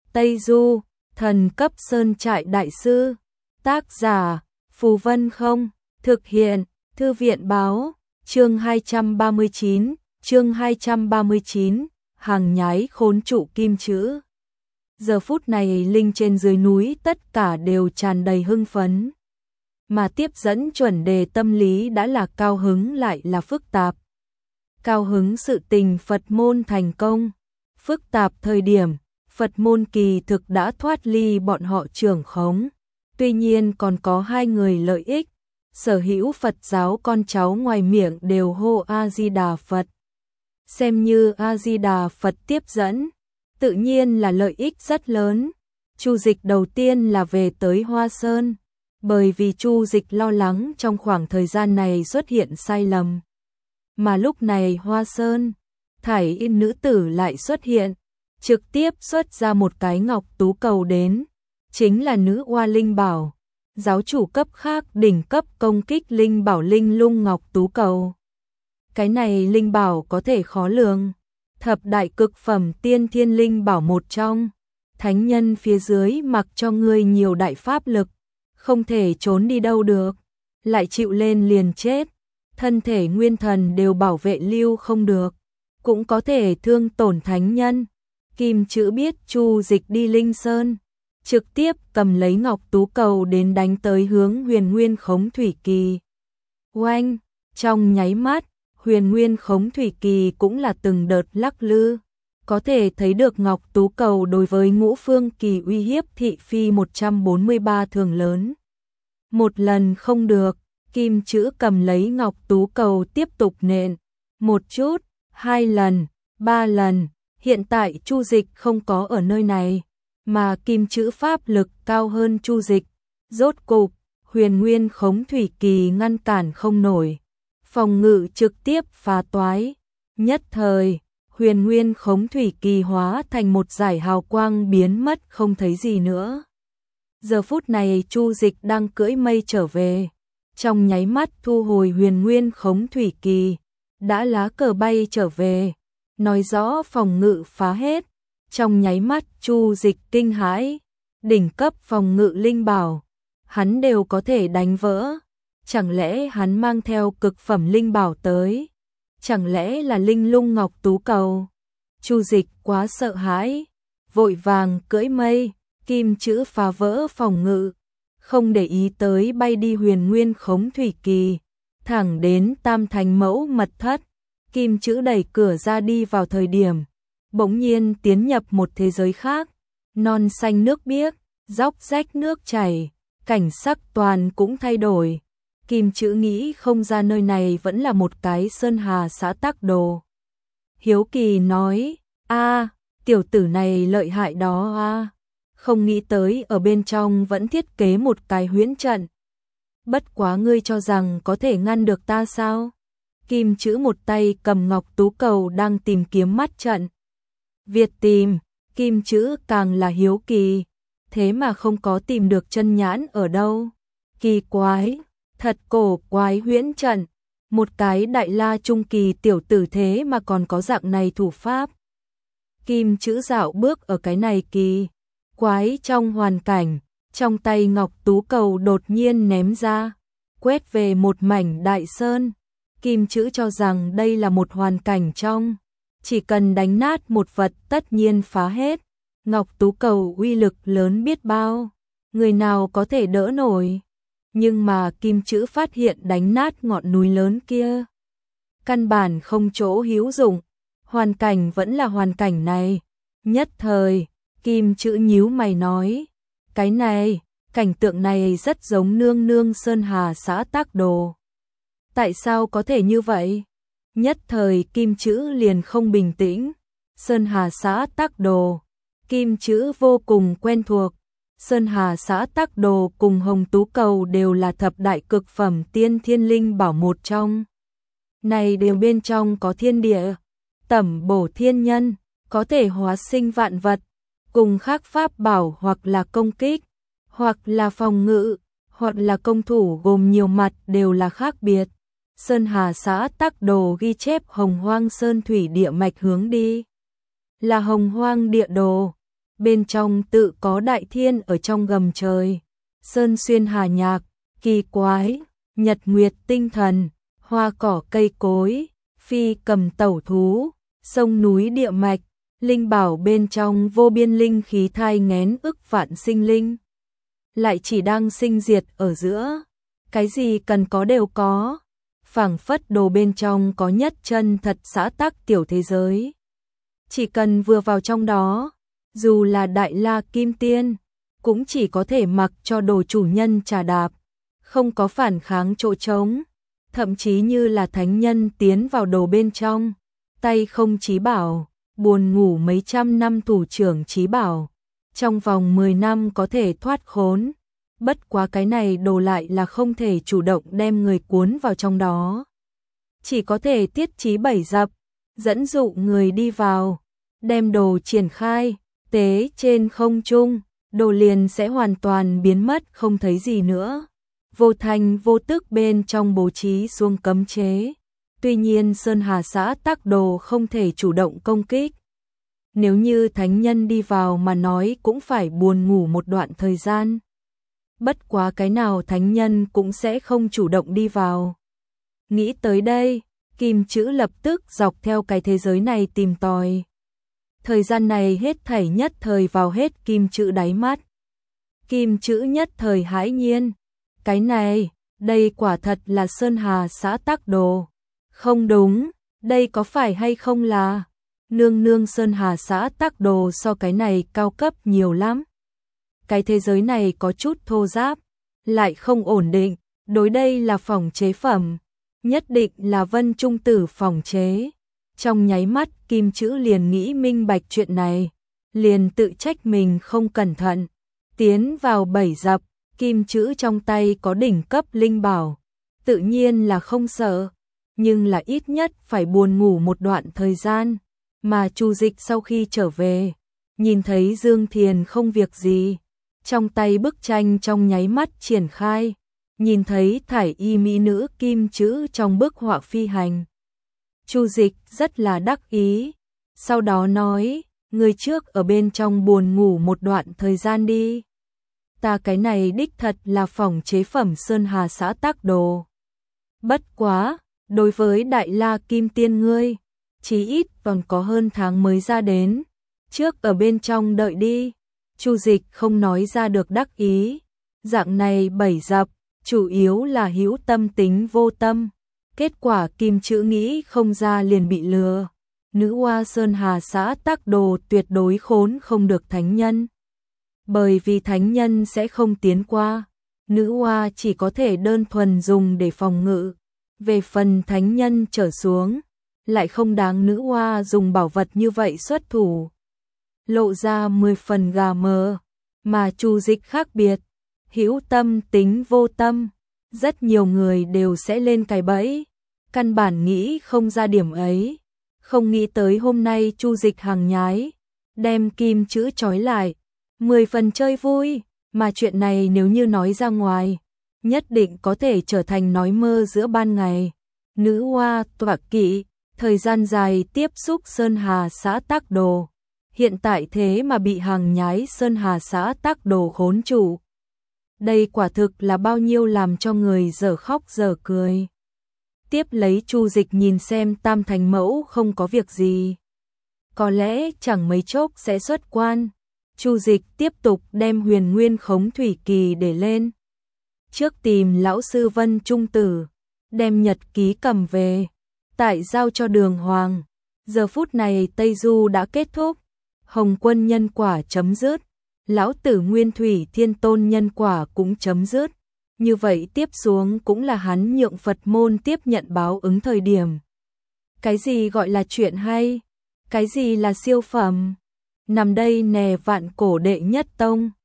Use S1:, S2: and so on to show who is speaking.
S1: Tây Du, thần cấp sơn trại đại sư. Tác giả, Phù Vân Không, thực hiện, Thư viện báo, chương 239, hàng nhái khốn trụ kim chữ. Giờ phút này linh trên dưới núi tất cả đều tràn đầy hưng phấn. Mà tiếp dẫn chuẩn đề tâm lý đã là cao hứng lại là phức tạp. Cao hứng sự tình Phật môn thành công, phức tạp thời điểm Phật môn kỳ thực đã thoát ly bọn họ trưởng khống. Tuy nhiên còn có hai người lợi ích, sở hữu Phật giáo con cháu ngoài miệng đều hô A-di-đà Phật. Xem như A-di-đà Phật tiếp dẫn, tự nhiên là lợi ích rất lớn. Chu Dịch đầu tiên là về tới Hoa Sơn, bởi vì Chu Dịch lo lắng trong khoảng thời gian này xuất hiện sai lầm. Mà lúc này Hoa Sơn, thải yên nữ tử lại xuất hiện, trực tiếp xuất ra một cái ngọc tú cầu đến, chính là nữ oa linh bảo, giáo chủ cấp khác đỉnh cấp công kích linh bảo linh lung ngọc tú cầu. Cái này linh bảo có thể khó lường, thập đại cực phẩm tiên thiên linh bảo một trong, thánh nhân phía dưới mặc cho ngươi nhiều đại pháp lực, không thể trốn đi đâu được, lại chịu lên liền chết, thân thể nguyên thần đều bảo vệ lưu không được, cũng có thể thương tổn thánh nhân. Kim chữ biết Chu Dịch đi Linh Sơn, trực tiếp cầm lấy ngọc tú cầu đến đánh tới hướng Huyền Nguyên Khống Thủy Kỳ. Oanh, trong nháy mắt, Huyền Nguyên Khống Thủy Kỳ cũng là từng đợt lắc lư, có thể thấy được ngọc tú cầu đối với Ngũ Phương Kỳ uy hiếp thị phi 143 thường lớn. Một lần không được, Kim chữ cầm lấy ngọc tú cầu tiếp tục nện, một chút, hai lần, ba lần. Hiện tại Chu Dịch không có ở nơi này, mà kim chữ pháp lực cao hơn Chu Dịch. Rốt cục, Huyền Nguyên Khống Thủy Kỳ ngăn cản không nổi, phòng ngự trực tiếp phá toái. Nhất thời, Huyền Nguyên Khống Thủy Kỳ hóa thành một dải hào quang biến mất không thấy gì nữa. Giờ phút này Chu Dịch đang cưỡi mây trở về, trong nháy mắt thu hồi Huyền Nguyên Khống Thủy Kỳ, đã lá cờ bay trở về. Nói rõ phòng ngự phá hết, trong nháy mắt Chu Dịch kinh hãi, đỉnh cấp phòng ngự linh bảo, hắn đều có thể đánh vỡ, chẳng lẽ hắn mang theo cực phẩm linh bảo tới, chẳng lẽ là linh lung ngọc tú cầu. Chu Dịch quá sợ hãi, vội vàng cưỡi mây, kim chữ phá vỡ phòng ngự, không để ý tới bay đi Huyền Nguyên Khống Thủy Kỳ, thẳng đến Tam Thành Mẫu mật thất. Kim chữ đẩy cửa ra đi vào thời điểm, bỗng nhiên tiến nhập một thế giới khác, non xanh nước biếc, róc rách nước chảy, cảnh sắc toàn cũng thay đổi. Kim chữ nghĩ không ra nơi này vẫn là một cái sơn hà xã Tắc Đồ. Hiếu kỳ nói, tiểu tử này lợi hại đó không nghĩ tới ở bên trong vẫn thiết kế một cái huyễn trận. Bất quá ngươi cho rằng có thể ngăn được ta sao? Kim chữ một tay cầm ngọc tú cầu đang tìm kiếm mắt trận. Việt tìm, kim chữ càng là hiếu kỳ, thế mà không có tìm được chân nhãn ở đâu. Kỳ quái, thật cổ quái huyễn trận, một cái đại la trung kỳ tiểu tử thế mà còn có dạng này thủ pháp. Kim chữ dạo bước ở cái này kỳ quái trong hoàn cảnh, trong tay ngọc tú cầu đột nhiên ném ra, quét về một mảnh đại sơn. Kim chữ cho rằng đây là một hoàn cảnh trong, chỉ cần đánh nát một vật tất nhiên phá hết. Ngọc tú cầu uy lực lớn biết bao, người nào có thể đỡ nổi. Nhưng mà kim chữ phát hiện đánh nát ngọn núi lớn kia, căn bản không chỗ hữu dụng, hoàn cảnh vẫn là hoàn cảnh này. Nhất thời, kim chữ nhíu mày nói, cái này, cảnh tượng này rất giống nương nương sơn hà xã Tắc Đồ. Tại sao có thể như vậy? Nhất thời kim chữ liền không bình tĩnh. Sơn Hà xã Tắc Đồ, kim chữ vô cùng quen thuộc. Sơn Hà xã Tắc Đồ cùng Hồng Tú Cầu đều là thập đại cực phẩm tiên thiên linh bảo một trong. Này đều bên trong có thiên địa, tẩm bổ thiên nhân, có thể hóa sinh vạn vật, cùng khác pháp bảo hoặc là công kích, hoặc là phòng ngự, hoặc là công thủ gồm nhiều mặt đều là khác biệt. Sơn Hà xã Tắc Đồ ghi chép Hồng Hoang Sơn Thủy địa mạch hướng đi là Hồng Hoang địa đồ, bên trong tự có đại thiên ở trong gầm trời, sơn xuyên hà nhạc, kỳ quái, nhật nguyệt tinh thần, hoa cỏ cây cối, phi cầm tẩu thú, sông núi địa mạch, linh bảo bên trong vô biên linh khí thai nghén ức vạn sinh linh. Lại chỉ đang sinh diệt ở giữa, cái gì cần có đều có, phảng phất đồ bên trong có nhất chân thật xã tắc tiểu thế giới. Chỉ cần vừa vào trong đó, dù là đại la kim tiên, cũng chỉ có thể mặc cho đồ chủ nhân trà đạp, không có phản kháng chỗ trống, thậm chí như là thánh nhân tiến vào đồ bên trong, tay không chí bảo, buồn ngủ mấy trăm năm thủ trưởng chí bảo, trong vòng 10 năm có thể thoát khốn, bất quá cái này đồ lại là không thể chủ động đem người cuốn vào trong đó. Chỉ có thể tiết chí bảy dập, dẫn dụ người đi vào, đem đồ triển khai, tế trên không trung, đồ liền sẽ hoàn toàn biến mất không thấy gì nữa. Vô thành vô tức bên trong bố trí xuống cấm chế. Tuy nhiên Sơn Hà xã tắc đồ không thể chủ động công kích. Nếu như thánh nhân đi vào mà nói cũng phải buồn ngủ một đoạn thời gian. Bất quá cái nào thánh nhân cũng sẽ không chủ động đi vào. Nghĩ tới đây, Kim Chữ lập tức dọc theo cái thế giới này tìm tòi. Thời gian này hết thảy nhất thời vào hết Kim Chữ đáy mắt. Kim Chữ nhất thời hãi nhiên. Cái này, đây quả thật là Sơn Hà xã tắc đồ. Không đúng, đây có phải hay không là nương nương Sơn Hà xã tắc đồ so cái này cao cấp nhiều lắm. Cái thế giới này có chút thô ráp, lại không ổn định, đối đây là phòng chế phẩm, nhất định là Vân Trung Tử phòng chế. Trong nháy mắt Kim Chữ liền nghĩ minh bạch chuyện này, liền tự trách mình không cẩn thận, tiến vào bẫy dập. Kim Chữ trong tay có đỉnh cấp linh bảo, tự nhiên là không sợ, nhưng là ít nhất phải buồn ngủ một đoạn thời gian, mà Chu Dịch sau khi trở về, nhìn thấy Dương Thiền không việc gì, trong tay bức tranh trong nháy mắt triển khai, nhìn thấy thải y mỹ nữ Kim Chữ trong bức họa phi hành. Chu Dịch rất là đắc ý, sau đó nói, người trước ở bên trong buồn ngủ một đoạn thời gian đi. Ta cái này đích thật là phòng chế phẩm Sơn Hà xã tắc đồ. Bất quá, đối với Đại La Kim Tiên ngươi, chí ít còn có hơn tháng mới ra đến, trước ở bên trong đợi đi. Chu Dịch không nói ra được đắc ý, dạng này bẫy dập, chủ yếu là hữu tâm tính vô tâm. Kết quả Kim Chữ nghĩ không ra liền bị lừa. Nữ oa Sơn Hà xã tắc đồ tuyệt đối khốn không được thánh nhân. Bởi vì thánh nhân sẽ không tiến qua, nữ oa chỉ có thể đơn thuần dùng để phòng ngự. Về phần thánh nhân trở xuống, lại không đáng nữ oa dùng bảo vật như vậy xuất thủ. Lộ ra 10 phần gà mờ, mà Chu Dịch khác biệt, hữu tâm tính vô tâm, rất nhiều người đều sẽ lên cái bẫy, căn bản nghĩ không ra điểm ấy, không nghĩ tới hôm nay Chu Dịch hàng nhái, đem Kim Chữ trói lại, 10 phần chơi vui, mà chuyện này nếu như nói ra ngoài, nhất định có thể trở thành nói mơ giữa ban ngày. Nữ oa tọa kỵ, thời gian dài tiếp xúc Sơn Hà xã tắc đồ, hiện tại thế mà bị hàng nhái Sơn Hà xã tắc đồ khốn trụ. Đây quả thực là bao nhiêu làm cho người dở khóc dở cười. Tiếp lấy Chu Dịch nhìn xem Tam Thành Mẫu không có việc gì, có lẽ chẳng mấy chốc sẽ xuất quan. Chu Dịch tiếp tục đem Huyền Nguyên Khống Thủy Kỳ để lên. Trước tìm lão sư Vân Trung Tử, đem nhật ký cầm về, tại giao cho Đường Hoàng. Giờ phút này Tây Du đã kết thúc, Hồng Quân nhân quả chấm dứt, lão tử Nguyên Thủy Thiên Tôn nhân quả cũng chấm dứt. Như vậy tiếp xuống cũng là hắn nhượng Phật môn tiếp nhận báo ứng thời điểm. Cái gì gọi là chuyện hay? Cái gì là siêu phẩm? Nằm đây nè vạn cổ đệ nhất tông.